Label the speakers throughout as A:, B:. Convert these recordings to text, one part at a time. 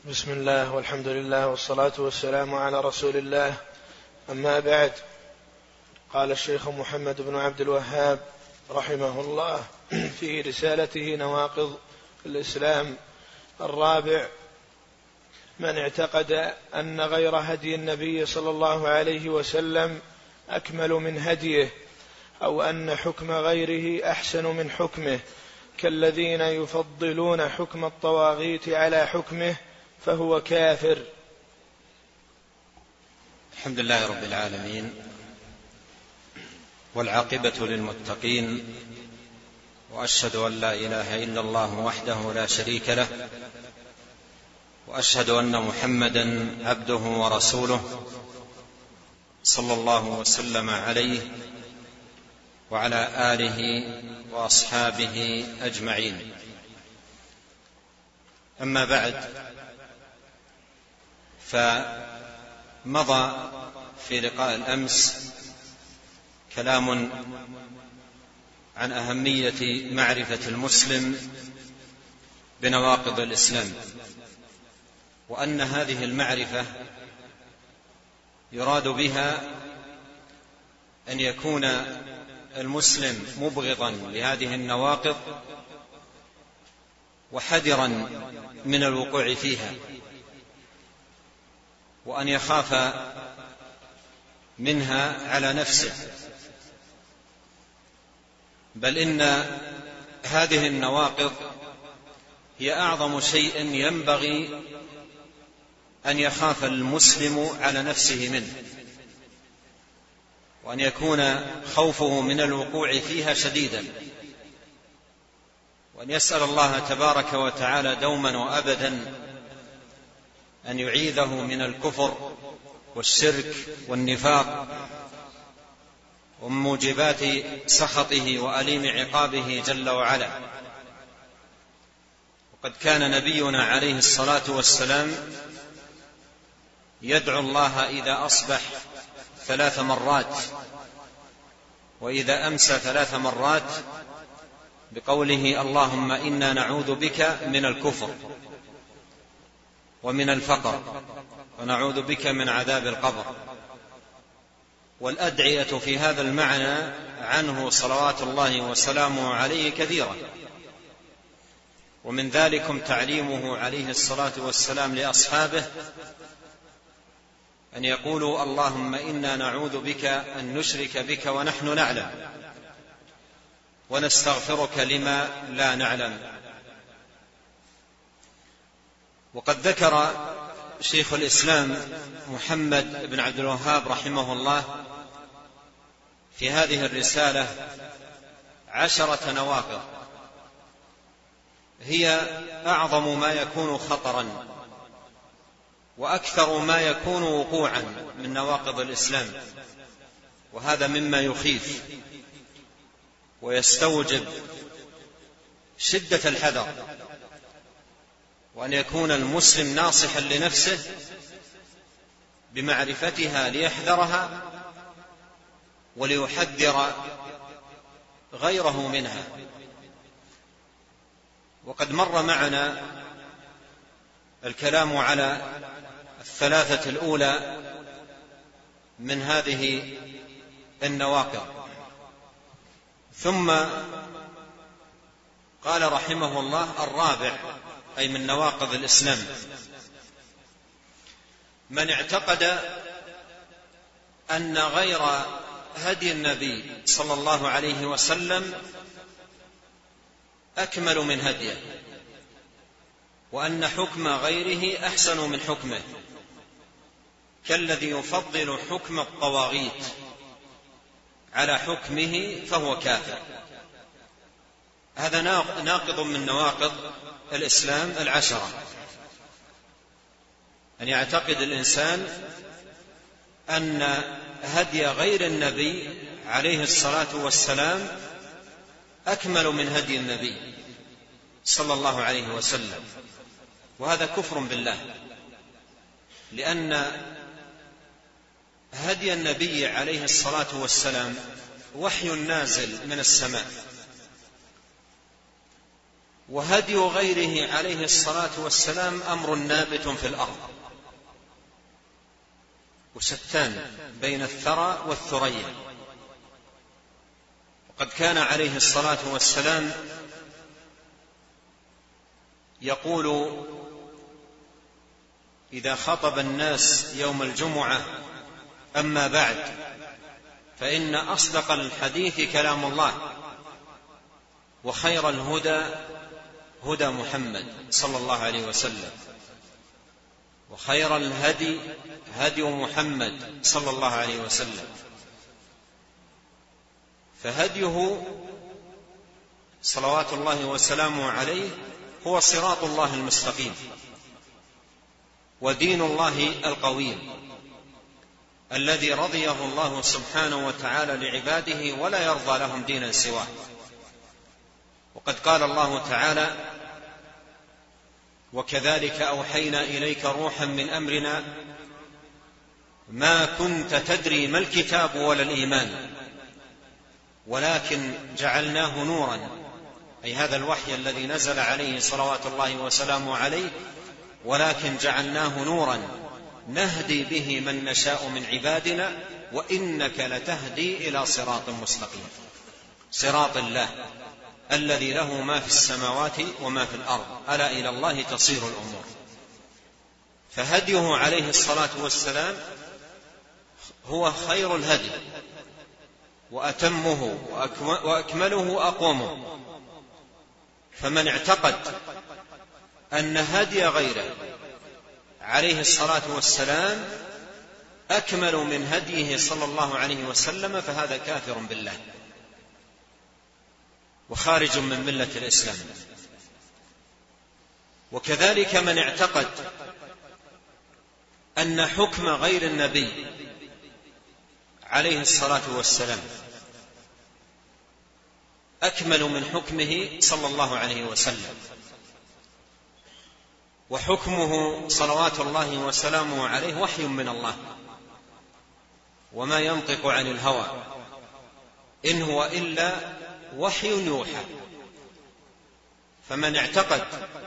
A: بسم الله والحمد لله والصلاة والسلام على رسول الله. أما بعد، قال الشيخ محمد بن عبد الوهاب رحمه الله في رسالته نواقض الإسلام الرابع: من اعتقد أن غير هدي النبي صلى الله عليه وسلم أكمل من هديه، أو أن حكم غيره أحسن من حكمه، كالذين يفضلون حكم الطواغيت على حكمه، فهو كافر.
B: الحمد لله رب العالمين، والعاقبة للمتقين، وأشهد أن لا إله إلا الله وحده لا شريك له، وأشهد أن محمدا عبده ورسوله صلى الله وسلم عليه وعلى آله وأصحابه أجمعين. أما بعد، فمضى في لقاء الأمس كلام عن أهمية معرفة المسلم بنواقض الإسلام، وأن هذه المعرفة يراد بها أن يكون المسلم مبغضا لهذه النواقض وحذرا من الوقوع فيها، وأن يخاف منها على نفسه، بل إن هذه النواقض هي أعظم شيء ينبغي أن يخاف المسلم على نفسه منه، وأن يكون خوفه من الوقوع فيها شديدا، وأن يسأل الله تبارك وتعالى دوما وأبدا أن يعيذه من الكفر والشرك والنفاق ومن موجبات سخطه وأليم عقابه جل وعلا. وقد كان نبينا عليه الصلاة والسلام يدعو الله إذا أصبح 3 مرات، وإذا أمسى 3 مرات، بقوله: اللهم إنا نعوذ بك من الكفر ومن الفقر ونعوذ بك من عذاب القبر. والأدعية في هذا المعنى عنه صلوات الله وسلامه عليه كثيرا، ومن ذلكم تعليمه عليه الصلاة والسلام لأصحابه أن يقولوا: اللهم إنا نعوذ بك أن نشرك بك ونحن نعلم، ونستغفرك لما لا نعلم. وقد ذكر شيخ الإسلام محمد بن عبد الوهاب رحمه الله في هذه الرسالة 10 نواقض هي أعظم ما يكون خطرا وأكثر ما يكون وقوعا من نواقض الإسلام، وهذا مما يخيف ويستوجب شدة الحذر، وأن يكون المسلم ناصحا لنفسه بمعرفتها ليحذرها وليحذر غيره منها. وقد مر معنا الكلام على 3 الأولى من هذه النواقض، ثم قال رحمه الله: الرابع، أي من نواقض الإسلام: من اعتقد أن غير هدي النبي صلى الله عليه وسلم أكمل من هديه، وأن حكم غيره أحسن من حكمه، كالذي يفضل حكم الطواغيت على حكمه، فهو كافر. هذا ناقض من نواقض الإسلام 10، أن يعتقد الإنسان أن هدي غير النبي عليه الصلاة والسلام أكمل من هدي النبي صلى الله عليه وسلم، وهذا كفر بالله، لأن هدي النبي عليه الصلاة والسلام وحي نازل من السماء، وهدي غيره عليه الصلاة والسلام أمر نابت في الأرض، وشتان بين الثرى والثريا. وقد كان عليه الصلاة والسلام يقول إذا خطب الناس يوم الجمعة: أما بعد، فإن أصدق الحديث كلام الله، وخير الهدى هدى محمد صلى الله عليه وسلم، وخير الهدي هدي محمد صلى الله عليه وسلم. فهديه صلوات الله وسلامه عليه هو صراط الله المستقيم، ودين الله القويم الذي رضيه الله سبحانه وتعالى لعباده ولا يرضى لهم دينا سواه. وقد قال الله تعالى: وكذلك أوحينا إليك روحا من أمرنا ما كنت تدري ما الكتاب ولا الإيمان ولكن جعلناه نورا، أي هذا الوحي الذي نزل عليه صلوات الله وسلامه عليه، ولكن جعلناه نورا نهدي به من نشاء من عبادنا وإنك لتهدي إلى صراط مستقيم، صراط الله الذي له ما في السماوات وما في الأرض، ألا إلى الله تصير الأمور. فهديه عليه الصلاة والسلام هو خير الهدي وأتمه وأكمله وأقومه. فمن اعتقد أن هدي غيره عليه الصلاة والسلام أكمل من هديه صلى الله عليه وسلم فهذا كافر بالله وخارج من ملة الإسلام. وكذلك من اعتقد أن حكم غير النبي عليه الصلاة والسلام أكمل من حكمه صلى الله عليه وسلم، وحكمه صلوات الله وسلامه عليه وحي من الله، وما ينطق عن الهوى إن هو إلا وحي يوحى. فمن اعتقد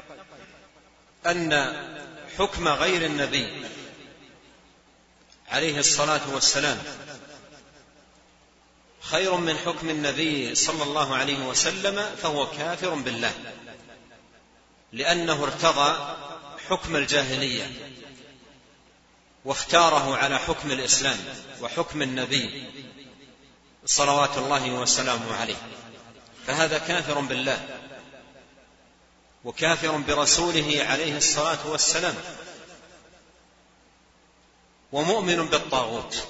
B: أن حكم غير النبي عليه الصلاة والسلام خير من حكم النبي صلى الله عليه وسلم فهو كافر بالله، لأنه ارتضى حكم الجاهلية واختاره على حكم الإسلام وحكم النبي صلوات الله وسلامه عليه، فهذا كافر بالله وكافر برسوله عليه الصلاة والسلام ومؤمن بالطاغوت.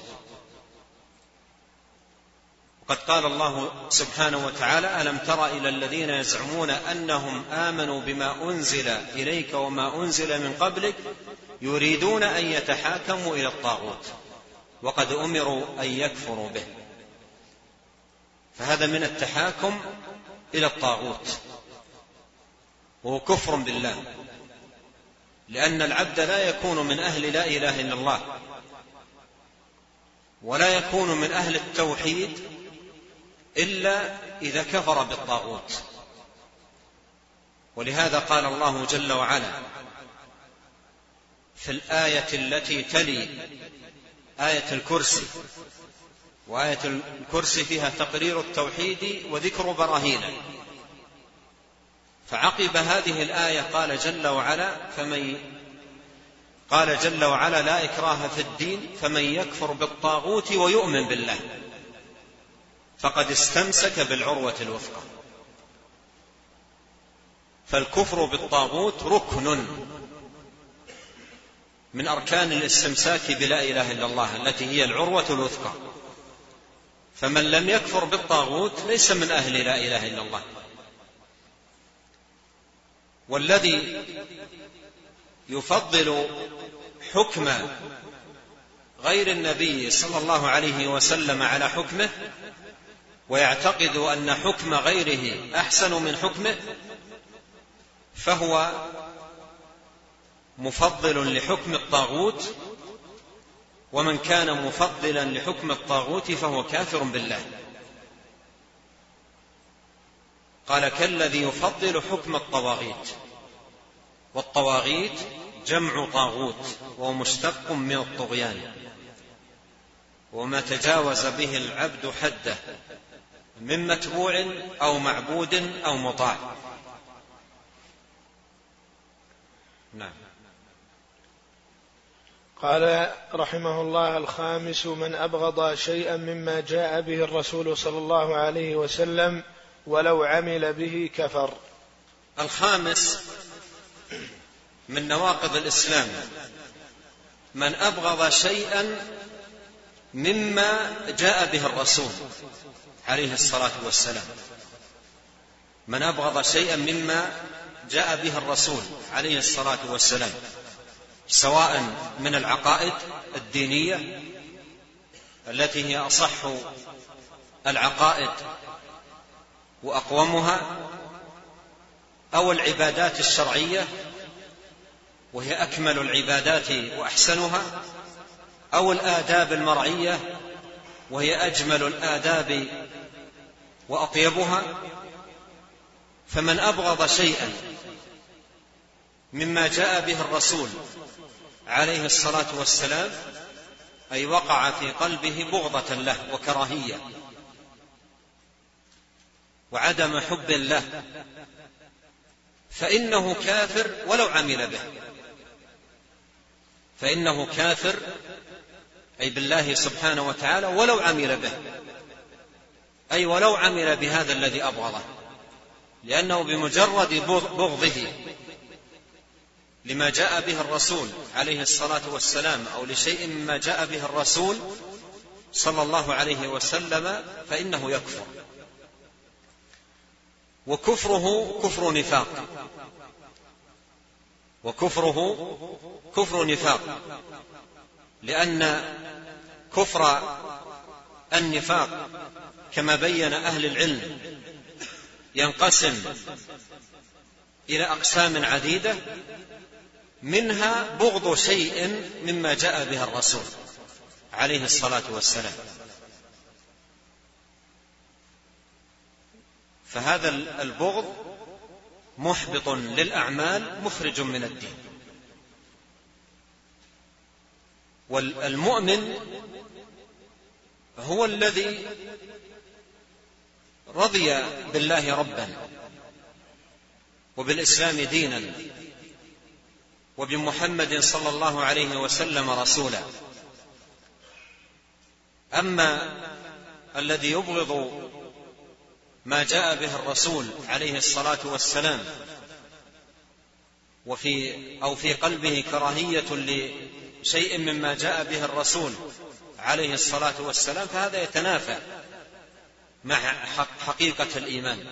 B: وقد قال الله سبحانه وتعالى: ألم تر إلى الذين يزعمون أنهم آمنوا بما أنزل إليك وما أنزل من قبلك يريدون أن يتحاكموا إلى الطاغوت وقد أمروا أن يكفروا به. فهذا من التحاكم إلى الطاغوت وهو كفر بالله، لأن العبد لا يكون من أهل لا إله إلا الله ولا يكون من أهل التوحيد إلا إذا كفر بالطاغوت. ولهذا قال الله جل وعلا في الآية التي تلي آية الكرسي، وآية الكرسي فيها تقرير التوحيد وذكر براهينه، فعقب هذه الآية قال جل وعلا لا إكراه في الدين فمن يكفر بالطاغوت ويؤمن بالله فقد استمسك بالعروة الوثقى. فالكفر بالطاغوت ركن من أركان الاستمساك بلا إله إلا الله التي هي العروة الوثقى، فمن لم يكفر بالطاغوت ليس من أهل لا إله إلا الله. والذي يفضل حكم غير النبي صلى الله عليه وسلم على حكمه ويعتقد أن حكم غيره أحسن من حكمه فهو مفضل لحكم الطاغوت، ومن كان مفضلا لحكم الطاغوت فهو كافر بالله. قال كالذي يفضل حكم الطواغيت، والطواغيت جمع طاغوت وهو مشتق من الطغيان، وما تجاوز به العبد حده من متبوع أو معبود أو مطاع. نعم.
A: قال رحمه الله: الخامس: من أبغض شيئا مما جاء به الرسول صلى الله عليه وسلم ولو عمل به كفر.
B: الخامس من نواقض الإسلام: من أبغض شيئا مما جاء به الرسول عليه الصلاة والسلام. من أبغض شيئا مما جاء به الرسول عليه الصلاة والسلام، سواء من العقائد الدينية التي هي أصح العقائد وأقومها، أو العبادات الشرعية وهي أكمل العبادات وأحسنها، أو الآداب المرعية وهي أجمل الآداب وأطيبها. فمن أبغض شيئا مما جاء به الرسول عليه الصلاة والسلام، أي وقع في قلبه بغضة له وكراهية وعدم حب له، فإنه كافر ولو عمل به. فإنه كافر أي بالله سبحانه وتعالى ولو عمل به، أي ولو عمل بهذا الذي أبغضه، لأنه بمجرد بغضه لما جاء به الرسول عليه الصلاة والسلام أو لشيء مما جاء به الرسول صلى الله عليه وسلم فإنه يكفر. وكفره كفر نفاق، وكفره كفر نفاق، لأن كفر النفاق كما بين أهل العلم ينقسم إلى أقسام عديدة، منها بغض شيء مما جاء به الرسول عليه الصلاة والسلام، فهذا البغض محبط للأعمال مخرج من الدين. والمؤمن هو الذي رضي بالله ربا وبالإسلام دينا وبمحمد صلى الله عليه وسلم رسولا. أما الذي يبغض ما جاء به الرسول عليه الصلاة والسلام أو في قلبه كراهية لشيء مما جاء به الرسول عليه الصلاة والسلام، فهذا يتنافى مع حقيقة الإيمان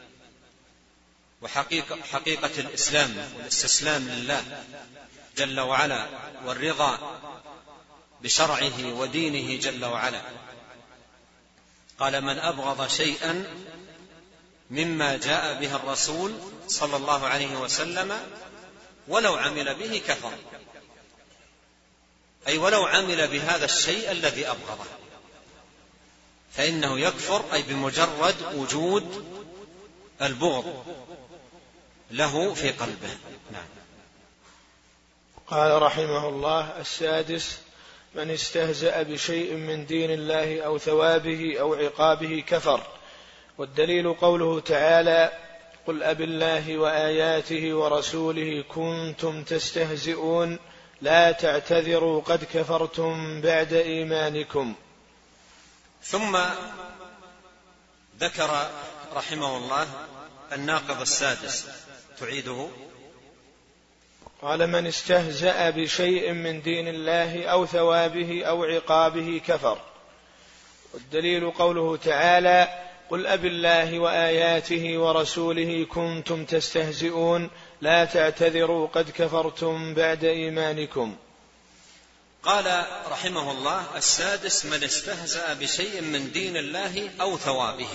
B: وحقيقة الإسلام والاستسلام لله جل وعلا والرضا بشرعه ودينه جل وعلا. قال: من أبغض شيئا مما جاء به الرسول صلى الله عليه وسلم ولو عمل به كفر، أي ولو عمل بهذا الشيء الذي أبغضه فإنه يكفر، أي بمجرد وجود البغض له في قلبه. نعم.
A: قال رحمه الله: السادس: من استهزأ بشيء من دين الله أو ثوابه أو عقابه كفر. والدليل قوله تعالى: قل أبالله وآياته ورسوله كنتم تستهزئون لا تعتذروا قد كفرتم بعد إيمانكم.
B: ثم ذكر رحمه الله الناقض السادس، تعيده.
A: قال: من استهزأ بشيء من دين الله أو ثوابه أو عقابه كفر. والدليل قوله تعالى: قل أبالله وآياته ورسوله كنتم تستهزئون لا تعتذروا قد كفرتم بعد إيمانكم.
B: قال رحمه الله: السادس: من استهزأ بشيء من دين الله أو ثوابه.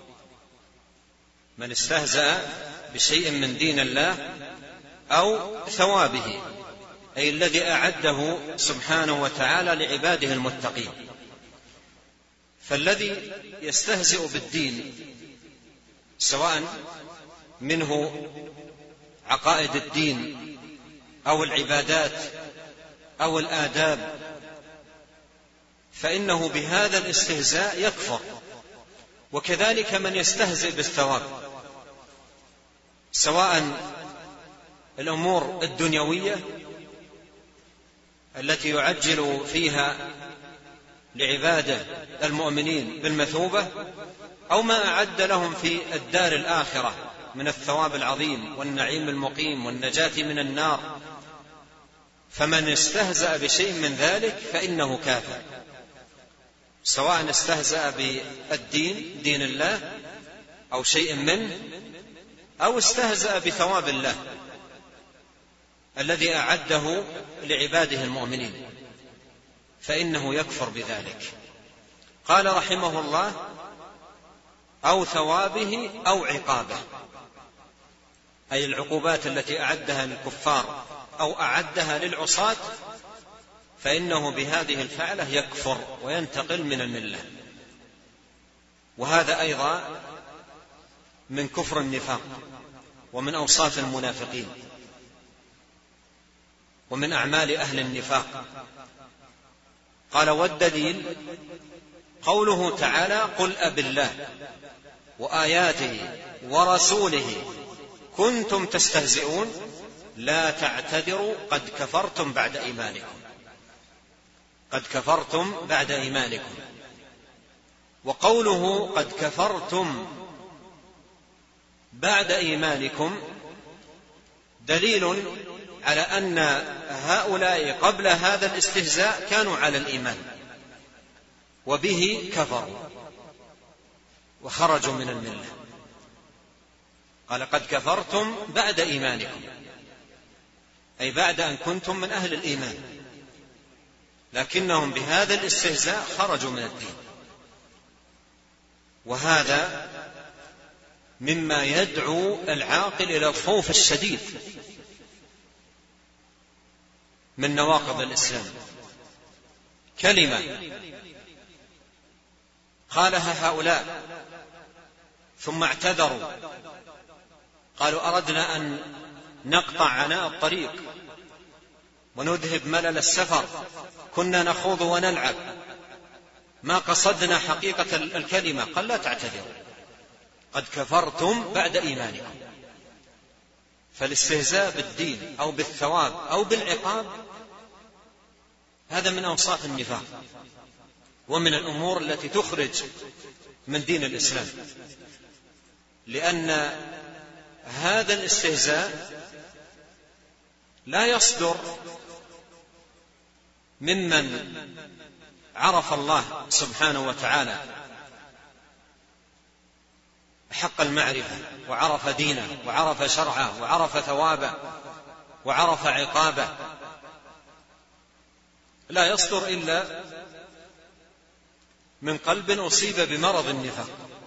B: من استهزأ بشيء من دين الله أو ثوابه، أي الذي أعده سبحانه وتعالى لعباده المتقين. فالذي يستهزئ بالدين سواء منه عقائد الدين أو العبادات أو الآداب، فإنه بهذا الاستهزاء يكفر. وكذلك من يستهزئ بالثواب، سواء الأمور الدنيوية التي يعجل فيها لعباده المؤمنين بالمثوبة، أو ما أعد لهم في الدار الآخرة من الثواب العظيم والنعيم المقيم والنجاة من النار. فمن استهزأ بشيء من ذلك فإنه كافر، سواء استهزأ بالدين، دين الله أو شيء منه، أو استهزأ بثواب الله الذي أعده لعباده المؤمنين، فإنه يكفر بذلك. قال رحمه الله: أو ثوابه أو عقابه، أي العقوبات التي أعدها للكفار أو أعدها للعصاة، فإنه بهذه الفعلة يكفر وينتقل من الملة. وهذا أيضا من كفر النفاق ومن أوصاف المنافقين ومن أعمال أهل النفاق. قال: والدليل قوله تعالى: قل أبالله وآياته ورسوله كنتم تستهزئون لا تعتذروا قد كفرتم بعد إيمانكم. قد كفرتم بعد إيمانكم. وقوله قد كفرتم بعد إيمانكم دليل على أن هؤلاء قبل هذا الاستهزاء كانوا على الإيمان وبه كفروا وخرجوا من الملة. قال: قد كفرتم بعد إيمانكم، أي بعد أن كنتم من أهل الإيمان، لكنهم بهذا الاستهزاء خرجوا من الدين. وهذا مما يدعو العاقل إلى الخوف الشديد من نواقض الإسلام. كلمة قالها هؤلاء ثم اعتذروا، قالوا: أردنا أن نقطع عناء الطريق ونذهب ملل السفر، كنا نخوض ونلعب، ما قصدنا حقيقة الكلمة. قال: لا تعتذروا قد كفرتم بعد إيمانكم. فالاستهزاء بالدين أو بالثواب أو بالعقاب هذا من أوصاف النفاق ومن الأمور التي تخرج من دين الإسلام، لأن هذا الاستهزاء لا يصدر ممن عرف الله سبحانه وتعالى حق المعرفة وعرف دينه وعرف شرعه وعرف ثوابه وعرف عقابه، لا يصدر إلا من قلب أصيب بمرض النفاق.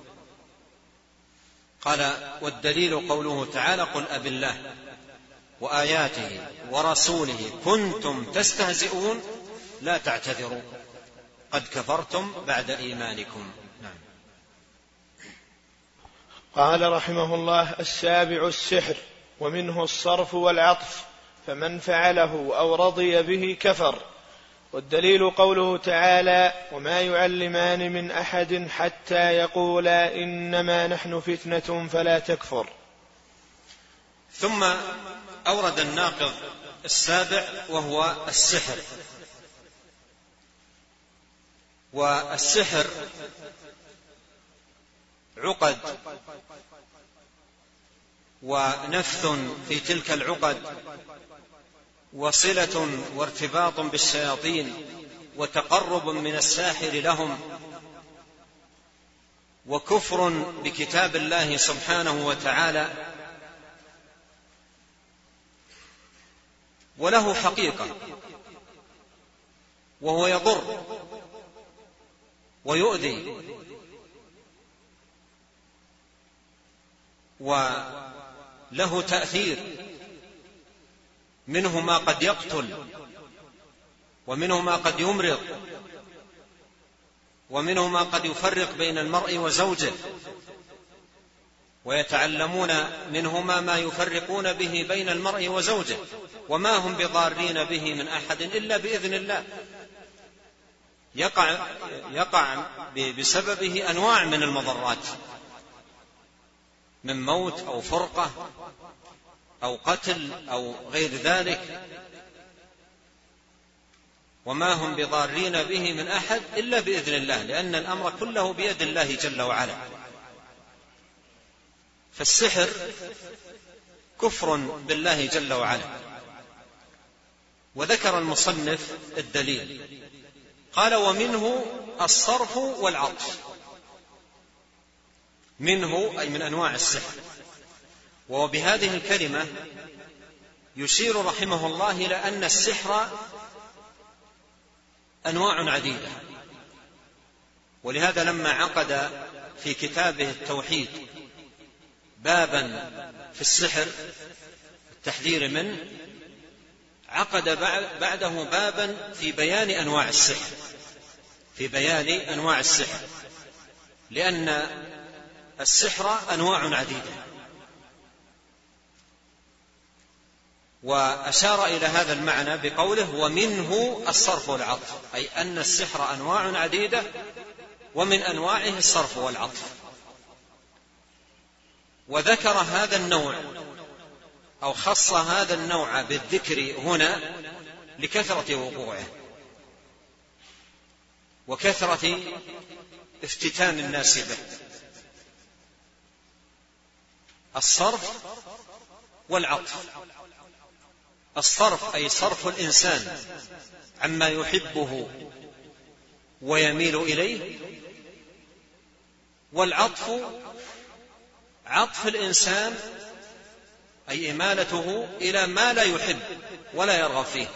B: قال: والدليل قوله تعالى: قل أبالله وآياته ورسوله كنتم تستهزئون لا تعتذروا قد كفرتم بعد إيمانكم. نعم.
A: قال رحمه الله: السابع السحر، ومنه الصرف والعطف، فمن فعله أو رضي به كفر. والدليل قوله تعالى: وما يعلمان من أحد حتى يقولا إنما نحن فتنة فلا تكفر.
B: ثم أورد الناقض السابع وهو السحر. والسحر عقد ونفث في تلك العقد وصلة وارتباط بالشياطين وتقرب من الساحر لهم وكفر بكتاب الله سبحانه وتعالى، وله حقيقة وهو يضر ويؤذي وله تأثير، منه ما قد يقتل ومنه ما قد يمرض ومنه ما قد يفرق بين المرء وزوجه ويتعلمون منهما ما يفرقون به بين المرء وزوجه وما هم بضارين به من أحد إلا بإذن الله. يقع بسببه أنواع من المضرات، من موت أو فرقة أو قتل أو غير ذلك، وما هم بضارين به من أحد إلا بإذن الله، لأن الأمر كله بيد الله جل وعلا. فالسحر كفر بالله جل وعلا. وذكر المصنف الدليل، قال: ومنه الصرف والعطف. منه أي من أنواع السحر. وبهذه الكلمة يشير رحمه الله إلى أن السحر أنواع عديدة. ولهذا لما عقد في كتابه التوحيد بابا في التحذير منه، عقد بعده بابا في بيان أنواع السحر، لأن السحر أنواع عديدة. وأشار إلى هذا المعنى بقوله: ومنه الصرف والعطف، أي أن السحر أنواع عديدة، ومن أنواعه الصرف والعطف. وذكر هذا النوع أو خص هذا النوع بالذكر هنا لكثرة وقوعه وكثرة افتتان الناس به. الصرف والعطف. الصرف أي صرف الإنسان عما يحبه ويميل إليه، والعطف عطف الإنسان أي إمالته إلى ما لا يحب ولا يرغب فيه.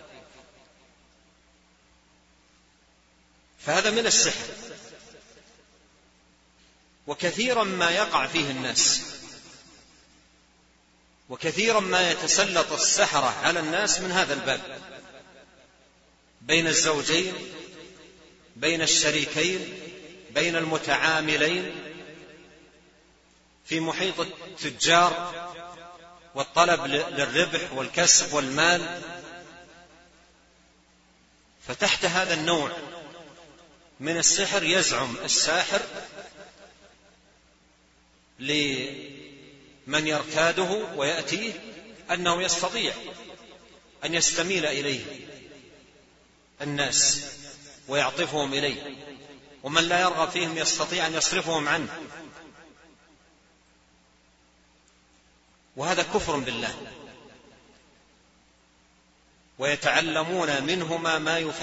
B: فهذا من السحر، وكثيرا ما يقع فيه الناس، وكثيرا ما يتسلط السحرة على الناس من هذا الباب، بين الزوجين، بين الشريكين، بين المتعاملين، في محيط التجار والطلب للربح والكسب والمال. فتحت هذا النوع من السحر يزعم الساحر لمن يرتاده ويأتيه أنه يستطيع أن يستميل إليه الناس ويعطفهم إليه، ومن لا يرغب فيهم يستطيع أن يصرفهم عنه. وهذا كفر بالله. ويتعلمون منهما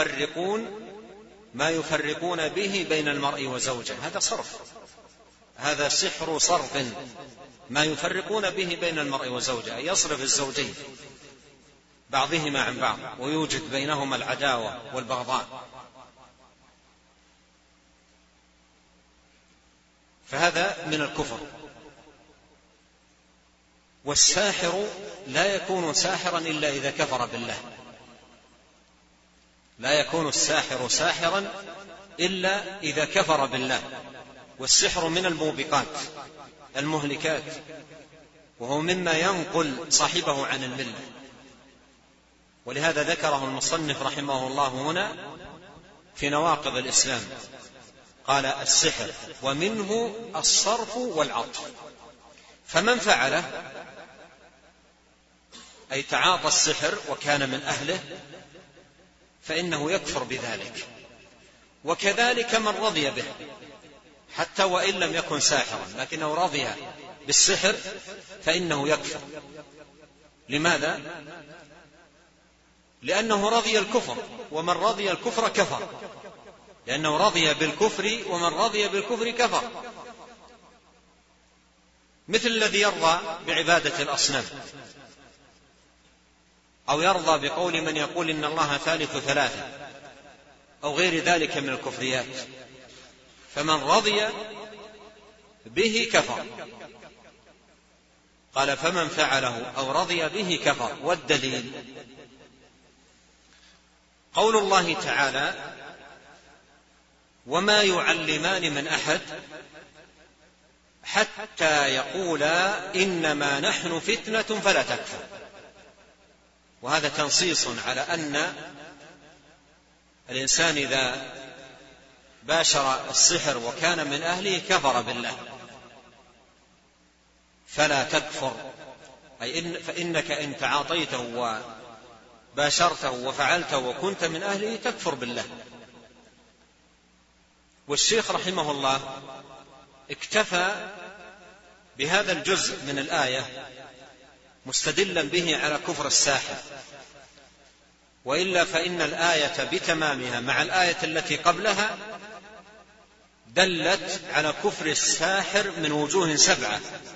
B: ما يفرقون به بين المرء وزوجه. هذا صرف، هذا سحر صرف، ما يفرقون به بين المرء وزوجه، أي يصرف الزوجين بعضهما عن بعض ويوجد بينهما العداوة والبغضاء. فهذا من الكفر. والساحر لا يكون ساحرا إلا إذا كفر بالله. لا يكون الساحر ساحرا إلا إذا كفر بالله. والسحر من الموبقات المهلكات، وهو مما ينقل صاحبه عن الملة. ولهذا ذكره المصنف رحمه الله هنا في نواقض الإسلام، قال: السحر ومنه الصرف والعطف. فمن فعله أي تعاطى السحر وكان من أهله فإنه يكفر بذلك. وكذلك من رضي به، حتى وإن لم يكن ساحرا لكنه رضي بالسحر فإنه يكفر. لماذا؟ لأنه رضي الكفر، ومن رضي الكفر كفر، لأنه رضي بالكفر، ومن رضي بالكفر كفر. مثل الذي يرضى بعبادة الأصنام، أو يرضى بقول من يقول إن الله ثالث ثلاثة، أو غير ذلك من الكفريات. فمن رضي به كفر. قال: فمن فعله أو رضي به كفر. والدليل قول الله تعالى: وما يعلمان من أحد حتى يقولا إنما نحن فتنة فلا تكفر. وهذا تنصيص على أن الإنسان إذا باشر السحر وكان من أهله كفر بالله. فلا تكفر أي فإنك إن تعاطيته وباشرته وفعلته وكنت من أهله تكفر بالله. والشيخ رحمه الله اكتفى بهذا الجزء من الآية مستدلا به على كفر الساحر، وإلا فإن الآية بتمامها مع الآية التي قبلها دلت على كفر الساحر من وجوه 7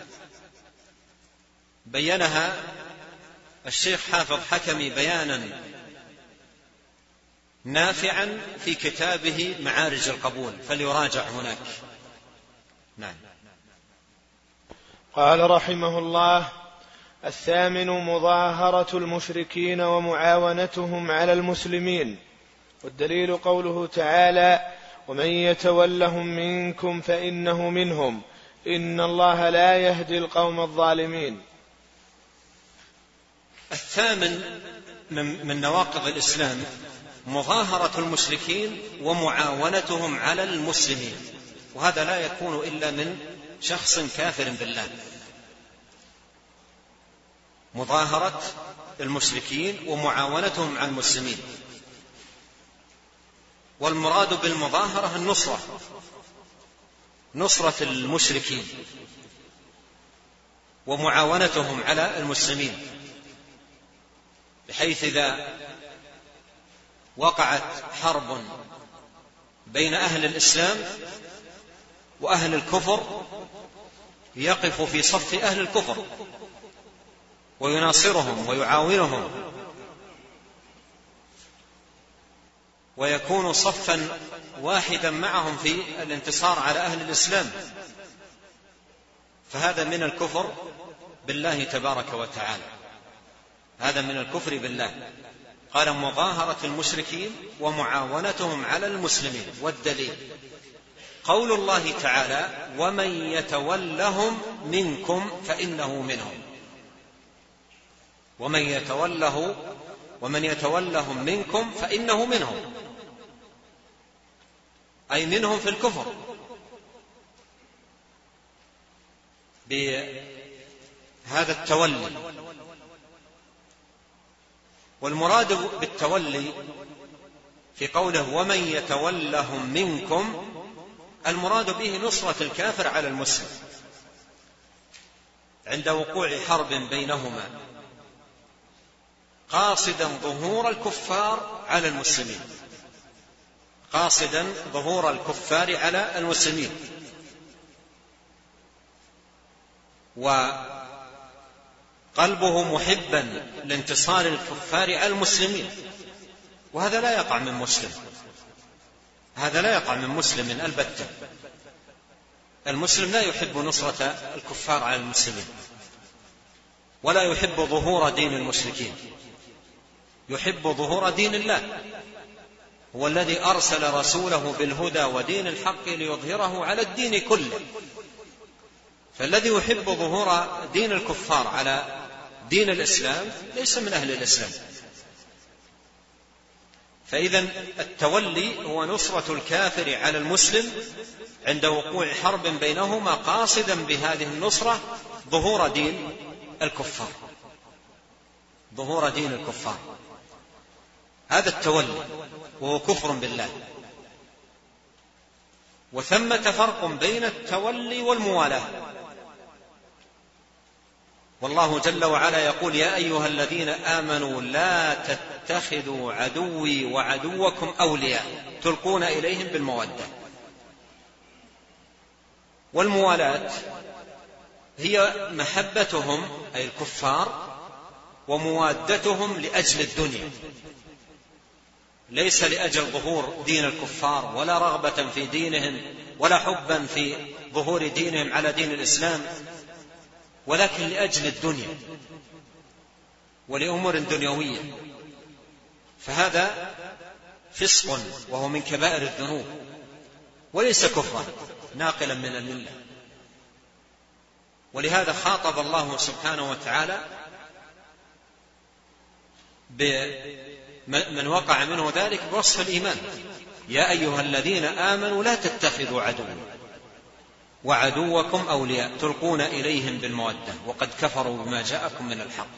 B: بينها الشيخ حافظ حكمي بيانا نافعا في كتابه معارج القبول، فليراجع هناك. نعم.
A: قال رحمه الله: 8 مظاهرة المشركين ومعاونتهم على المسلمين. والدليل قوله تعالى: ومن يتولهم منكم فإنه منهم إن الله لا يهدي القوم الظالمين.
B: 8 من نواقض الإسلام مظاهرة المشركين ومعاونتهم على المسلمين، وهذا لا يكون إلا من شخص كافر بالله. مظاهرة المشركين ومعاونتهم على المسلمين، والمراد بالمظاهرة النصرة، نصرة المشركين ومعاونتهم على المسلمين، بحيث إذا وقعت حرب بين أهل الإسلام وأهل الكفر يقف في صف أهل الكفر ويناصرهم ويعاونهم، ويكون صفا واحدا معهم في الانتصار على أهل الإسلام. فهذا من الكفر بالله تبارك وتعالى، هذا من الكفر بالله. قال: مظاهرة المشركين ومعاونتهم على المسلمين. والدليل قول الله تعالى: ومن يتولهم منكم فإنه منهم. ومن يتولهم منكم فإنه منهم، أي منهم في الكفر بهذا التولي. والمراد بالتولي في قوله ومن يتولهم منكم، المراد به نصرة الكافر على المسلم عند وقوع حرب بينهما، قاصدا ظهور الكفار على المسلمين، قاصدا ظهور الكفار على المسلمين، وقلبه محبا لانتصار الكفار على المسلمين. وهذا لا يقع من مسلم، هذا لا يقع من مسلم البتة. المسلم لا يحب نصرة الكفار على المسلمين، ولا يحب ظهور دين المشركين، يحب ظهور دين الله. هو الذي أرسل رسوله بالهدى ودين الحق ليظهره على الدين كله. فالذي يحب ظهور دين الكفار على دين الإسلام ليس من أهل الإسلام. فإذا التولي هو نصرة الكافر على المسلم عند وقوع حرب بينهما، قاصدا بهذه النصرة ظهور دين الكفار، ظهور دين الكفار. هذا التولي وهو كفر بالله. وثمة فرق بين التولي والموالاة. والله جل وعلا يقول: يا أيها الذين آمنوا لا تتخذوا عدوي وعدوكم أولياء تلقون إليهم بالمودة. والموالاة هي محبتهم أي الكفار وموادتهم لأجل الدنيا، ليس لأجل ظهور دين الكفار، ولا رغبة في دينهم، ولا حبا في ظهور دينهم على دين الإسلام، ولكن لأجل الدنيا ولأمور دنيوية. فهذا فسق وهو من كبائر الذنوب، وليس كفرا ناقلا من الملة. ولهذا خاطب الله سبحانه وتعالى بمن وقع منه ذلك بوصف الإيمان: يا أيها الذين آمنوا لا تتخذوا عدوا وعدوكم أولياء تلقون إليهم بالمودة وقد كفروا بما جاءكم من الحق.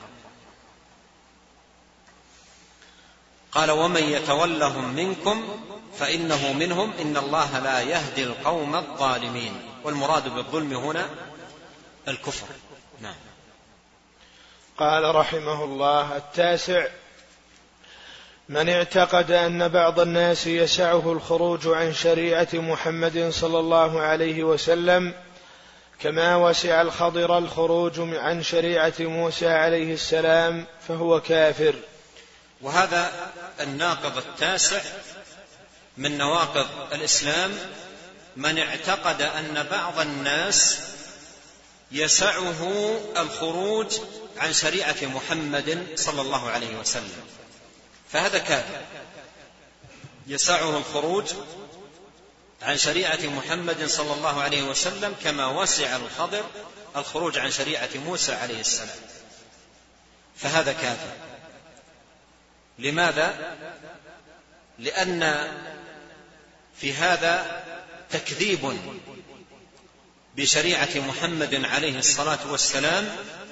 B: قال: ومن يتولهم منكم فإنه منهم إن الله لا يهدي القوم الظالمين. والمراد بالظلم هنا الكفر. نعم.
A: قال رحمه الله: 9. من اعتقد أن بعض الناس يسعه الخروج عن شريعة محمد صلى الله عليه وسلم كما وسع الخضر الخروج عن شريعة موسى عليه السلام فهو كافر.
B: وهذا الناقض 9 من نواقض الإسلام: من اعتقد أن بعض الناس يسعه الخروج عن شريعة محمد صلى الله عليه وسلم فهذا كافر. يسعه الخروج عن شريعة محمد صلى الله عليه وسلم كما وسع الخضر الخروج عن شريعة موسى عليه السلام فهذا كافر. لماذا؟ لأن في هذا تكذيب بشريعة محمد عليه الصلاة والسلام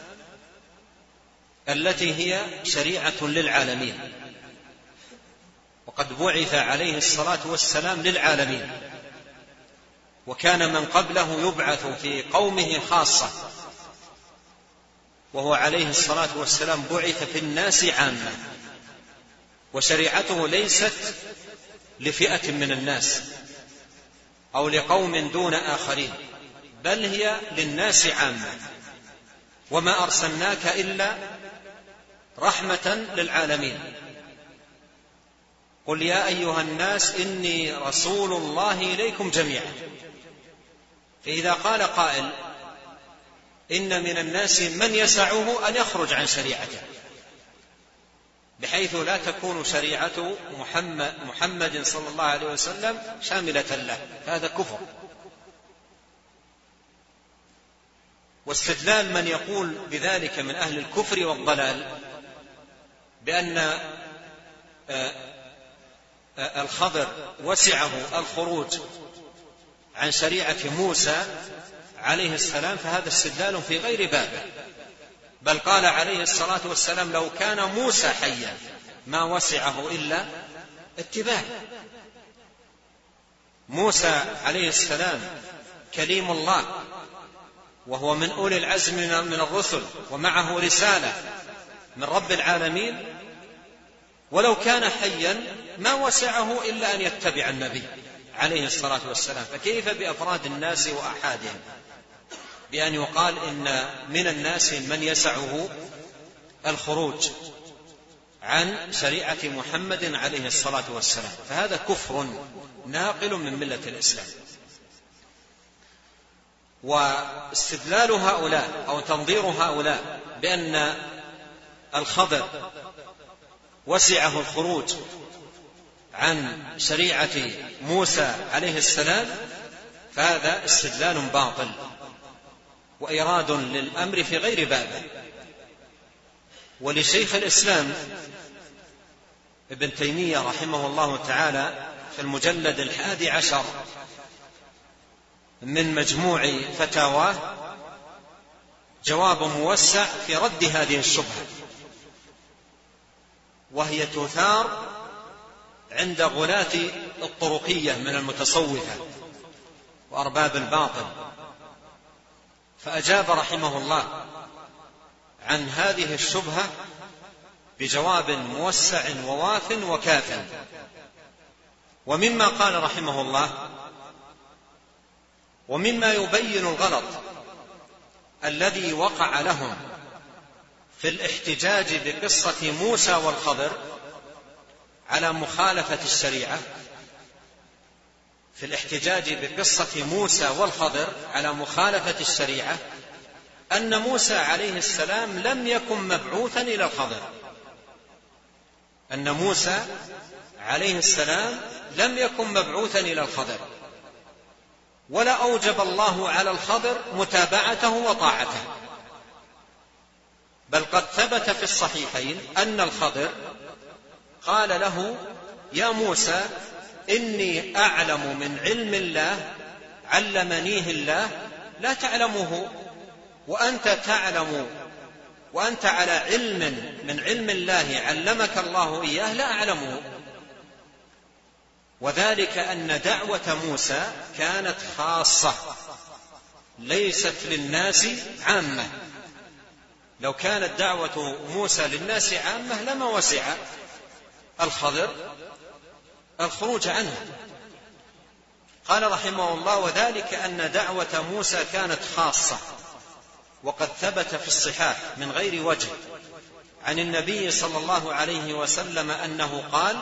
B: التي هي شريعة للعالمين، وقد بعث عليه الصلاة والسلام للعالمين، وكان من قبله يبعث في قومه خاصة، وهو عليه الصلاة والسلام بعث في الناس عامة، وشريعته ليست لفئة من الناس أو لقوم دون آخرين، بل هي للناس عامة. وما أرسلناك إلا رحمة للعالمين. قل يا أيها الناس إني رسول الله إليكم جميعا. فإذا قال قائل إن من الناس من يسعه أن يخرج عن شريعته بحيث لا تكون شريعة محمد صلى الله عليه وسلم شاملة له، هذا كفر. واستدلال من يقول بذلك من أهل الكفر والضلال بأن الخضر وسعه الخروج عن شريعة موسى عليه السلام فهذا استدلال في غير بابه، بل قال عليه الصلاة والسلام لو كان موسى حيا ما وسعه إلا اتباع. موسى عليه السلام كليم الله، وهو من أولي العزم من الرسل، ومعه رسالة من رب العالمين، ولو كان حيا ما وسعه إلا أن يتبع النبي عليه الصلاة والسلام، فكيف بأفراد الناس وأحادهم بأن يقال إن من الناس من يسعه الخروج عن شريعة محمد عليه الصلاة والسلام، فهذا كفر ناقل من ملة الإسلام. واستدلال هؤلاء أو تنظير هؤلاء بأن الخضر وسعه الخروج عن شريعة موسى عليه السلام فهذا استدلال باطل وإيراد للأمر في غير بابه. ولشيخ الإسلام ابن تيمية رحمه الله تعالى في المجلد 11 من مجموع فتاواه جواب موسع في رد هذه الشبهة، وهي تثار عند غلاة الطرقية من المتصوفة وأرباب الباطل، فأجاب رحمه الله عن هذه الشبهة بجواب موسع وواف وكاف. ومما قال رحمه الله ومما يبين الغلط الذي وقع لهم في الاحتجاج بقصة موسى والخضر على مخالفة الشريعة، في الاحتجاج بقصة موسى والخضر على مخالفة الشريعة أن موسى عليه السلام لم يكن مبعوثا إلى الخضر، أن موسى عليه السلام لم يكن مبعوثا إلى الخضر، ولا أوجب الله على الخضر متابعته وطاعته، بل قد ثبت في الصحيحين أن الخضر قال له: يا موسى، إني أعلم من علم الله علمنيه الله لا تعلمه، وأنت تعلم، وأنت على علم من علم الله علمك الله إياه لا أعلمه. وذلك أن دعوة موسى كانت خاصة ليست للناس عامة. لو كانت دعوة موسى للناس عامة لما وسع الخضر الخروج عنه. قال رحمه الله: وذلك أن دعوة موسى كانت خاصة، وقد ثبت في الصحاح من غير وجه عن النبي صلى الله عليه وسلم أنه قال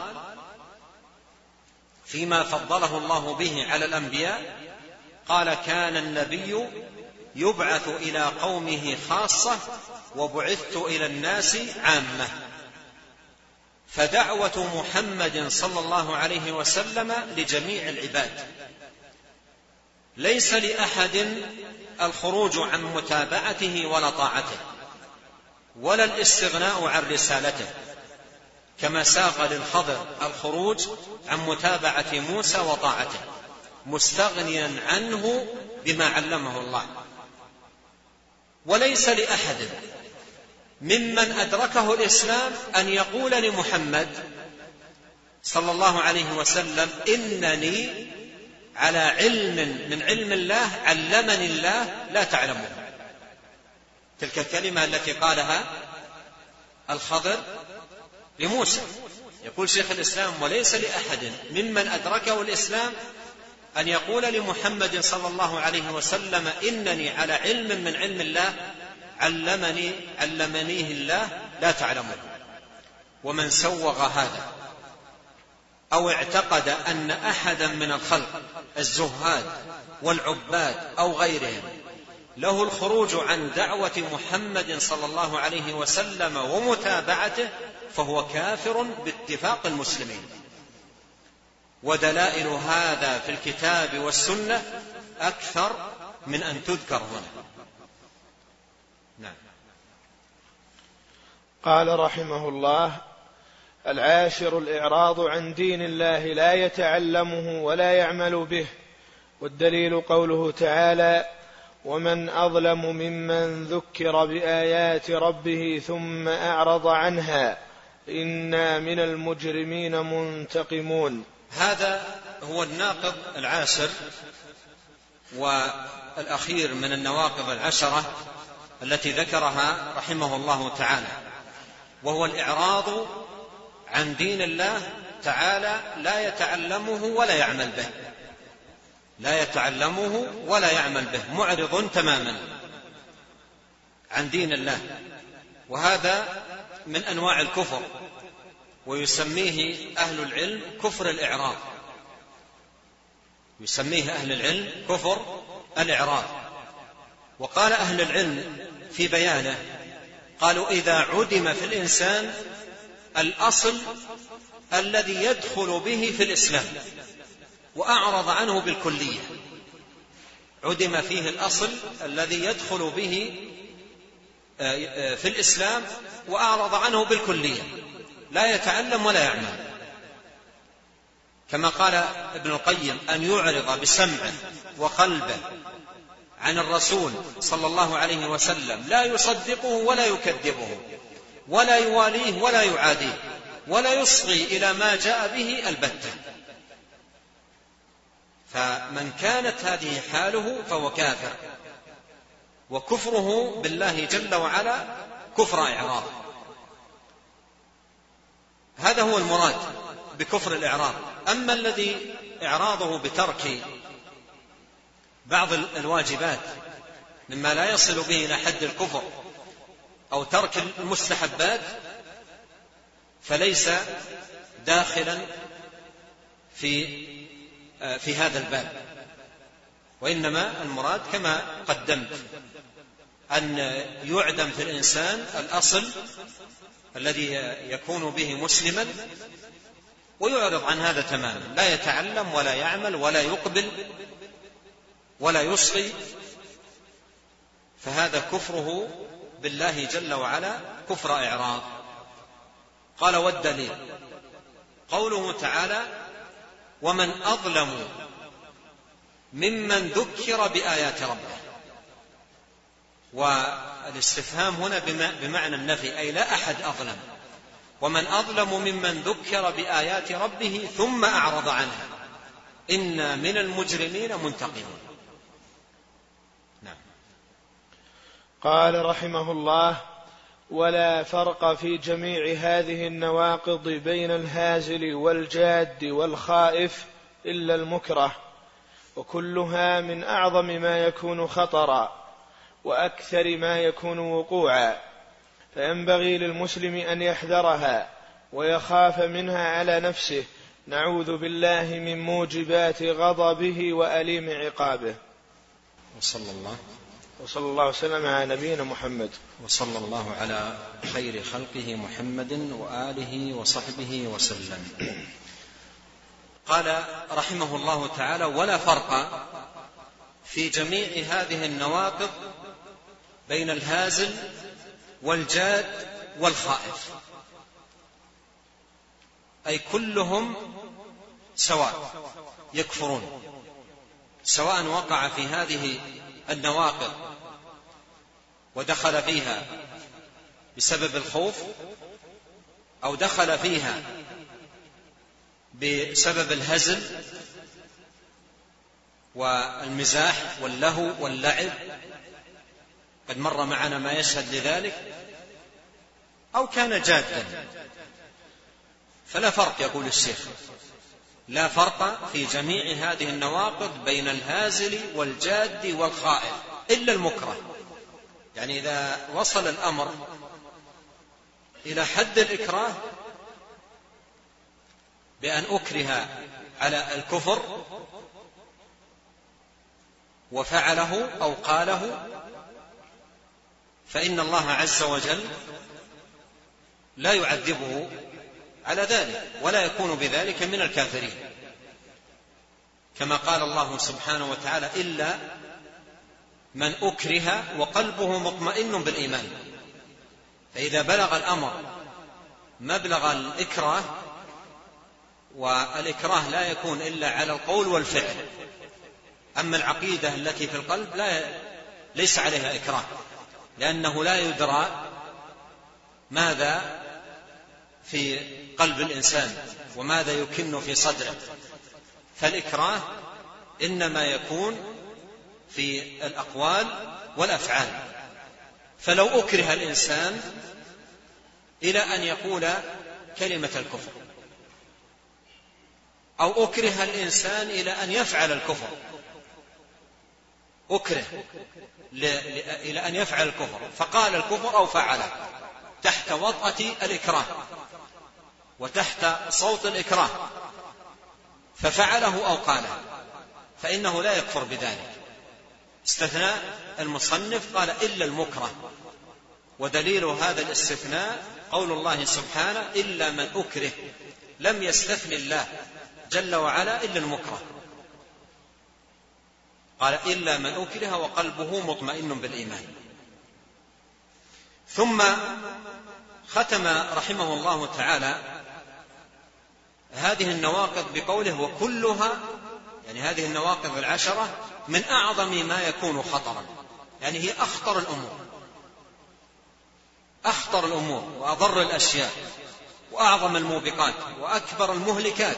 B: فيما فضله الله به على الأنبياء: قال: كان النبي يبعث إلى قومه خاصة وبعثت إلى الناس عامة. فدعوة محمد صلى الله عليه وسلم لجميع العباد، ليس لأحد الخروج عن متابعته ولا طاعته، ولا الاستغناء عن رسالته، كما ساق للخضر الخروج عن متابعة موسى وطاعته مستغنيا عنه بما علمه الله. وليس لأحد ممن أدركه الإسلام أن يقول لمحمد صلى الله عليه وسلم: إنني على علم من علم الله علمني الله لا تعلمه. تلك الكلمة التي قالها الخضر لموسى. يقول شيخ الإسلام: وليس لأحد ممن أدركه الإسلام أن يقول لمحمد صلى الله عليه وسلم: إنني على علم من علم الله علمنيه الله لا تعلمه. ومن سوغ هذا أو اعتقد أن أحدا من الخلق الزهاد والعباد أو غيرهم له الخروج عن دعوة محمد صلى الله عليه وسلم ومتابعته فهو كافر باتفاق المسلمين. ودلائل هذا في الكتاب والسنة أكثر من أن تذكر هنا. نعم.
A: قال رحمه الله: العاشر الإعراض عن دين الله لا يتعلمه ولا يعمل به. والدليل قوله تعالى: ومن أظلم ممن ذكر بآيات ربه ثم أعرض عنها إنا من المجرمين منتقمون.
B: هذا هو الناقض العاشر والأخير من النواقض العشرة التي ذكرها رحمه الله تعالى، وهو الإعراض عن دين الله تعالى لا يتعلمه ولا يعمل به. لا يتعلمه ولا يعمل به، معرض تماما عن دين الله. وهذا من أنواع الكفر، ويسميه أهل العلم كفر الإعراض. يسميه أهل العلم كفر الإعراض. وقال أهل العلم في بيانه، قالوا: إذا عدم في الإنسان الأصل الذي يدخل به في الإسلام وأعرض عنه بالكلية، عدم فيه الأصل الذي يدخل به في الإسلام وأعرض عنه بالكلية، لا يتعلم ولا يعمل، كما قال ابن القيم: أن يعرض بسمعه وقلبه عن الرسول صلى الله عليه وسلم لا يصدقه ولا يكذبه ولا يواليه ولا يعاديه ولا يصغي إلى ما جاء به البتة. فمن كانت هذه حاله فهو كافر، وكفره بالله جل وعلا كفر إعراض. هذا هو المراد بكفر الإعراض. أما الذي إعراضه بترك بعض الواجبات مما لا يصل به إلى حد الكفر أو ترك المستحبات فليس داخلا في هذا الباب، وإنما المراد كما قدمت أن يعدم في الإنسان الأصل الذي يكون به مسلما ويعرض عن هذا تماما، لا يتعلم ولا يعمل ولا يقبل ولا يصغي فهذا كفره بالله جل وعلا كفر إعراض. قال والدليل قوله تعالى ومن أظلم ممن ذكر بآيات ربه. والاستفهام هنا بمعنى النفي، أي لا أحد أظلم. ومن أظلم ممن ذكر بآيات ربه ثم أعرض عنها إنا من المجرمين منتقمون. نعم.
A: قال رحمه الله ولا فرق في جميع هذه النواقض بين الهازل والجاد والخائف إلا المكره، وكلها من أعظم ما يكون خطرا وأكثر ما يكون وقوعا، فينبغي للمسلم أن يحذرها ويخاف منها على نفسه، نعوذ بالله من موجبات غضبه وأليم عقابه. وصلى الله وسلم على نبينا محمد.
B: وصلى الله على خير خلقه محمد وآله وصحبه وسلم. قال رحمه الله تعالى ولا فرق في جميع هذه النواقض بين الهازل والجاد والخائف، أي كلهم سواء يكفرون، سواء وقع في هذه النواقض ودخل فيها بسبب الخوف أو دخل فيها بسبب الهزل والمزاح واللهو واللعب، قد مر معنا ما يشهد لذلك، أو كان جادا، فلا فرق. يقول الشيخ لا فرق في جميع هذه النواقض بين الهازل والجاد والخائف إلا المكره. يعني إذا وصل الأمر إلى حد الإكراه بأن أكره على الكفر وفعله أو قاله، فإن الله عز وجل لا يعذبه على ذلك ولا يكون بذلك من الكافرين، كما قال الله سبحانه وتعالى إلا من أكره وقلبه مطمئن بالإيمان. فإذا بلغ الأمر مبلغ الإكراه، والإكراه لا يكون إلا على القول والفعل، أما العقيدة التي في القلب ليس عليها إكراه، لأنه لا يدرى ماذا في قلب الإنسان وماذا يكن في صدره، فالإكراه إنما يكون في الأقوال والأفعال. فلو أكره الإنسان إلى أن يقول كلمة الكفر، أو أكره الإنسان إلى أن يفعل الكفر، أكره إلى أن يفعل الكفر فقال الكفر أو فعله تحت وطأة الإكراه وتحت صوت الإكراه، ففعله أو قاله، فإنه لا يكفر بذلك. استثناء المصنف قال إلا المكره، ودليل هذا الاستثناء قول الله سبحانه إلا من أكره، لم يستثن الله جل وعلا إلا المكره، قال إلا من أكره وقلبه مطمئن بالإيمان. ثم ختم رحمه الله تعالى هذه النواقض بقوله وكلها، يعني هذه النواقض العشرة من أعظم ما يكون خطرا، يعني هي أخطر الأمور وأضر الأشياء وأعظم الموبقات وأكبر المهلكات،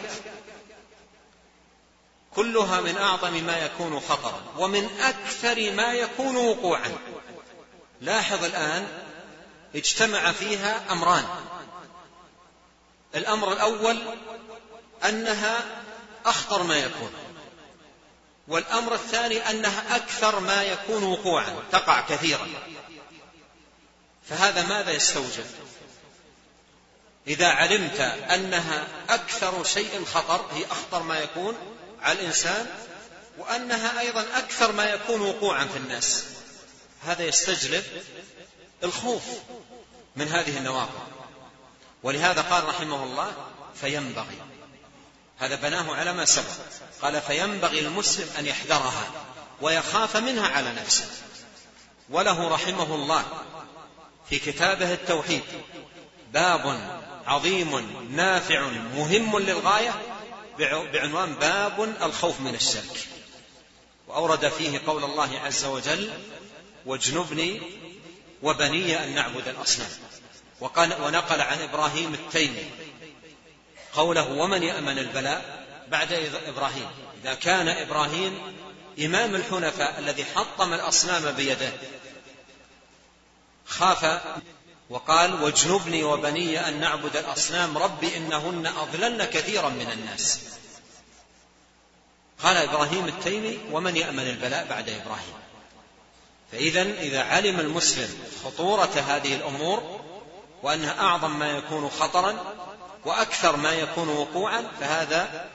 B: كلها من أعظم ما يكون خطرا ومن أكثر ما يكون وقوعا. لاحظ الآن اجتمع فيها أمران: الأمر الأول أنها أخطر ما يكون، والأمر الثاني أنها أكثر ما يكون وقوعا، تقع كثيرا. فهذا ماذا يستوجب؟ إذا علمت أنها أكثر شيء خطر، هي أخطر ما يكون على الإنسان، وأنها أيضا أكثر ما يكون وقوعا في الناس، هذا يستجلب الخوف من هذه النواقض. ولهذا قال رحمه الله فينبغي، هذا بناه على ما سبق، قال فينبغي المسلم أن يحذرها، ويخاف منها على نفسه. وله رحمه الله في كتابه التوحيد باب عظيم نافع مهم للغاية بعنوان باب الخوف من الشرك، وأورد فيه قول الله عز وجل: واجنبني وبني أن نعبد الأصنام. ونقل عن إبراهيم التيمي قوله: ومن يأمن البلاء بعد إبراهيم. إذا كان إبراهيم إمام الحنفاء الذي حطم الأصنام بيده خاف وقال: واجنبني وبني أن نعبد الأصنام رب إنهن أضللن كثيرا من الناس. قال إبراهيم التيمي: ومن يأمن البلاء بعد إبراهيم. إذا علم المسلم خطورة هذه الأمور وأنها أعظم ما يكون خطرا وأكثر ما يكون وقوعا، فهذا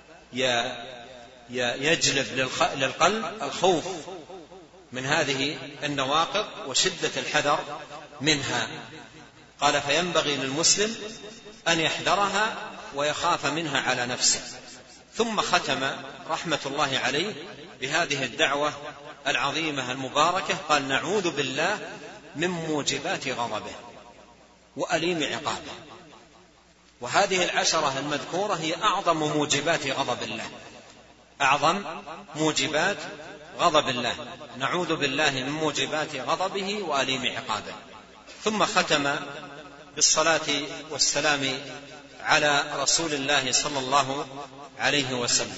B: يجلب للقلب الخوف من هذه النواقض وشدة الحذر منها. قال: فينبغي للمسلم أن يحذرها ويخاف منها على نفسه. ثم ختم رحمة الله عليه بهذه الدعوة العظيمة المباركة، قال: نعوذ بالله من موجبات غضبه وأليم عقابه. وهذه العشرة المذكورة هي أعظم موجبات غضب الله، أعظم موجبات غضب الله. نعوذ بالله من موجبات غضبه وأليم عقابه. ثم ختم بالصلاة والسلام على رسول الله صلى الله عليه وسلم.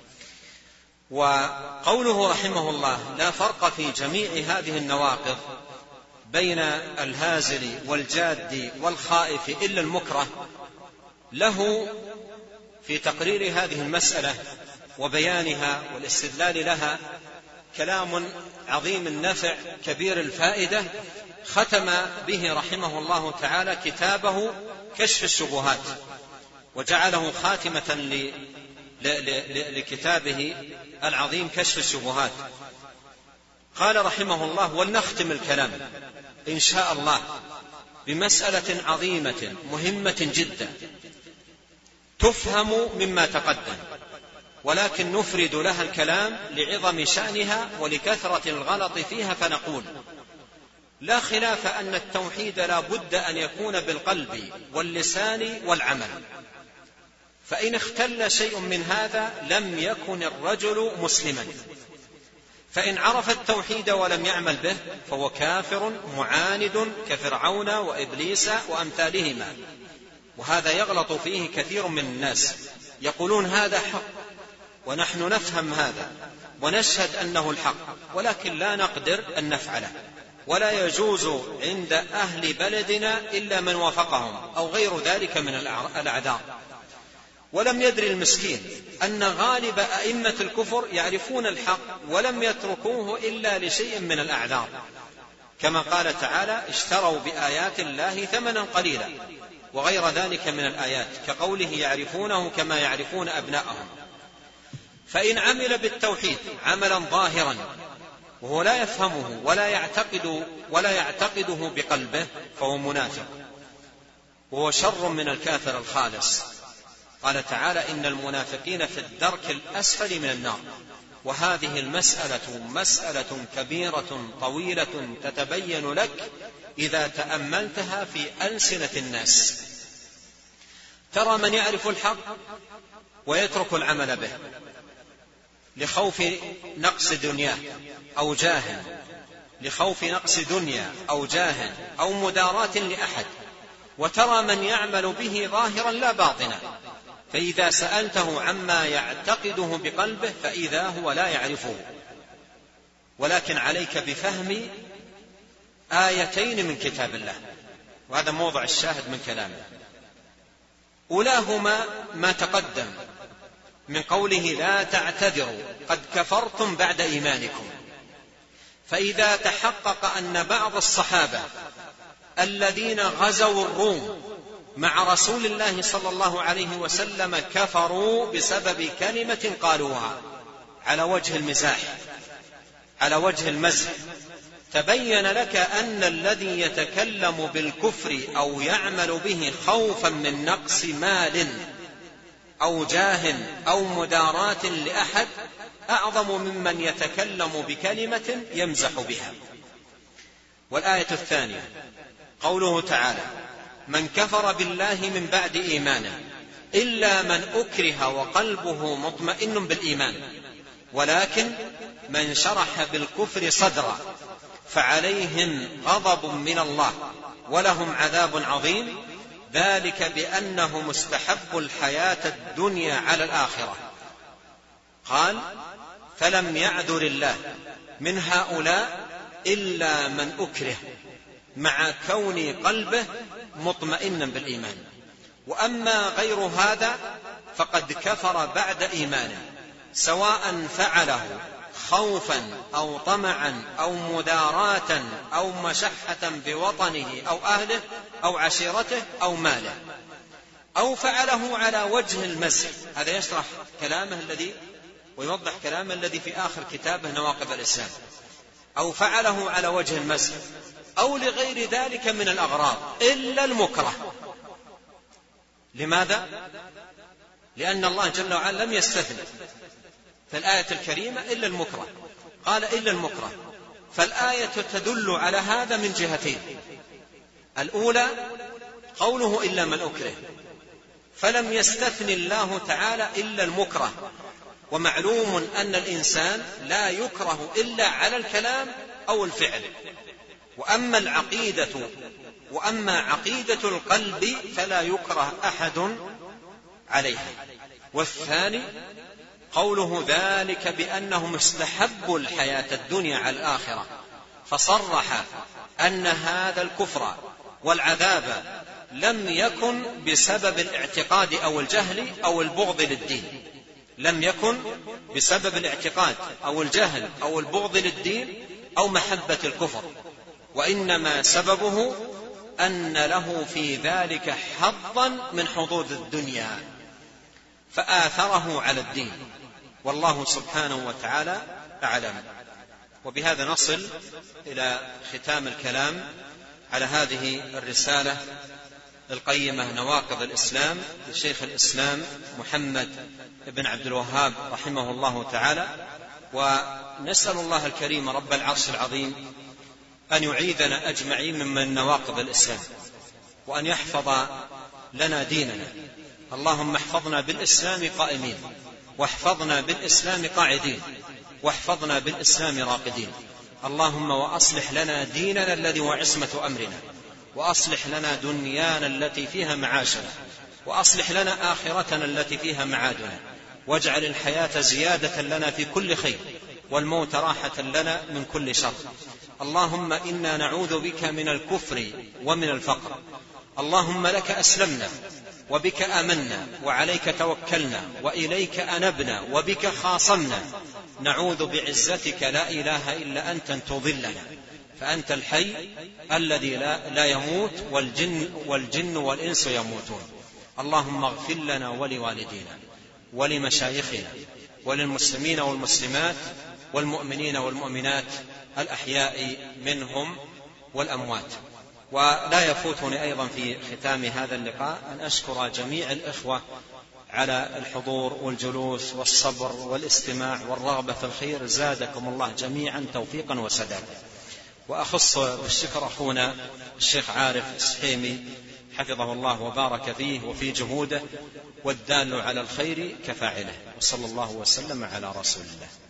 B: وقوله رحمه الله: لا فرق في جميع هذه النواقض بين الهازل والجاد والخائف إلا المكره، له في تقرير هذه المسألة وبيانها والاستدلال لها كلام عظيم النفع كبير الفائدة، ختم به رحمه الله تعالى كتابه كشف الشبهات، وجعله خاتمة لكتابه العظيم كشف الشبهات. قال رحمه الله: ولنختم الكلام إن شاء الله بمسألة عظيمة مهمة جدا تفهم مما تقدم، ولكن نفرد لها الكلام لعظم شأنها ولكثرة الغلط فيها، فنقول: لا خلاف أن التوحيد لا بد أن يكون بالقلب واللسان والعمل، فإن اختل شيء من هذا لم يكن الرجل مسلما، فإن عرف التوحيد ولم يعمل به فهو كافر معاند كفرعون وإبليس وأمثالهما. وهذا يغلط فيه كثير من الناس، يقولون هذا حق ونحن نفهم هذا ونشهد أنه الحق، ولكن لا نقدر أن نفعله، ولا يجوز عند أهل بلدنا إلا من وافقهم أو غير ذلك من الأعذار. ولم يدري المسكين أن غالب أئمة الكفر يعرفون الحق ولم يتركوه إلا لشيء من الأعذار، كما قال تعالى: اشتروا بآيات الله ثمنا قليلا، وغير ذلك من الآيات، كقوله: يعرفونه كما يعرفون أبناءهم. فإن عمل بالتوحيد عملا ظاهرا وهو لا يفهمه ولا يعتقده بقلبه فهو منافق، وهو شر من الكافر الخالص. قال تعالى: إن المنافقين في الدرك الأسفل من النار. وهذه المسألة مسألة كبيرة طويلة تتبين لك إذا تأملتها في ألسنة الناس. ترى من يعرف الحق ويترك العمل به لخوف نقص دنياه أو جاه، لخوف نقص دنيا أو جاه أو مداراة لأحد، وترى من يعمل به ظاهرا لا باطنا، فإذا سألته عما يعتقده بقلبه فإذا هو لا يعرفه. ولكن عليك بفهم آيتين من كتاب الله، وهذا موضع الشاهد من كلامه. أولاهما ما تقدم من قوله: لا تعتذروا قد كفرتم بعد إيمانكم. فإذا تحقق أن بعض الصحابة الذين غزوا الروم مع رسول الله صلى الله عليه وسلم كفروا بسبب كلمة قالوها على وجه المزاح، على وجه المزح، تبين لك أن الذي يتكلم بالكفر أو يعمل به خوفا من نقص مال أو جاه أو مداراة لأحد أعظم ممن يتكلم بكلمة يمزح بها. والآية الثانية قوله تعالى: من كفر بالله من بعد إيمانه إلا من أكره وقلبه مطمئن بالإيمان ولكن من شرح بالكفر صدرا فعليهم غضب من الله ولهم عذاب عظيم ذلك بأنه مستحب الحياة الدنيا على الآخرة. قال: فلم يعذر الله من هؤلاء إلا من أكره مع كون قلبه مطمئنا بالإيمان، وأما غير هذا فقد كفر بعد إيمانه سواء فعله خوفا أو طمعا أو مداراة أو مشحة بوطنه أو أهله أو عشيرته أو ماله، أو فعله على وجه المزح. هذا يشرح كلامه الذي ويوضح كلامه الذي في آخر كتابه نواقض الإسلام. أو فعله على وجه المزح أو لغير ذلك من الأغراض إلا المكره. لماذا؟ لأن الله جل وعلا لم يستثني في الآية الكريمة إلا المكره، قال إلا المكره، فالآية تدل على هذا من جهتين: الأولى قوله إلا من أكره، فلم يستثني الله تعالى إلا المكره، ومعلوم أن الإنسان لا يكره إلا على الكلام أو الفعل، وأما عقيدة القلب فلا يكره أحد عليها. والثاني قوله ذلك بأنه مستحب الحياة الدنيا على الآخرة، فصرح أن هذا الكفر والعذاب لم يكن بسبب الاعتقاد أو الجهل أو البغض للدين، لم يكن بسبب الاعتقاد أو الجهل أو البغض للدين أو محبة الكفر، وإنما سببه أن له في ذلك حظا من حظوظ الدنيا فآثره على الدين، والله سبحانه وتعالى أعلم. وبهذا نصل إلى ختام الكلام على هذه الرسالة القيمة نواقض الإسلام لشيخ الإسلام محمد بن عبد الوهاب رحمه الله تعالى. ونسأل الله الكريم رب العرش العظيم أن يعيذنا أجمعين من نواقض الإسلام، وأن يحفظ لنا ديننا. اللهم احفظنا بالإسلام قائمين، واحفظنا بالإسلام قاعدين، واحفظنا بالإسلام راقدين. اللهم وأصلح لنا ديننا الذي هو عصمة أمرنا، وأصلح لنا دنيانا التي فيها معاشنا، وأصلح لنا آخرتنا التي فيها معادنا، واجعل الحياة زيادة لنا في كل خير، والموت راحة لنا من كل شر. اللهم إنا نعوذ بك من الكفر ومن الفقر. اللهم لك أسلمنا وبك آمنا وعليك توكلنا وإليك أنبنا وبك خاصمنا، نعوذ بعزتك لا إله إلا أنت أن تضلنا، فأنت الحي الذي لا يموت، والجن والإنس يموتون. اللهم اغفر لنا ولوالدينا ولمشايخنا وللمسلمين والمسلمات والمؤمنين والمؤمنات الأحياء منهم والأموات. ولا يفوتني أيضا في ختام هذا اللقاء أن أشكر جميع الإخوة على الحضور والجلوس والصبر والاستماع والرغبة في الخير، زادكم الله جميعا توفيقا وسدادا. وأخص بالشكر أخونا الشيخ عارف السحيمي حفظه الله وبارك فيه وفي جهوده، والدال على الخير كفاعله، وصلى الله وسلم على رسول الله.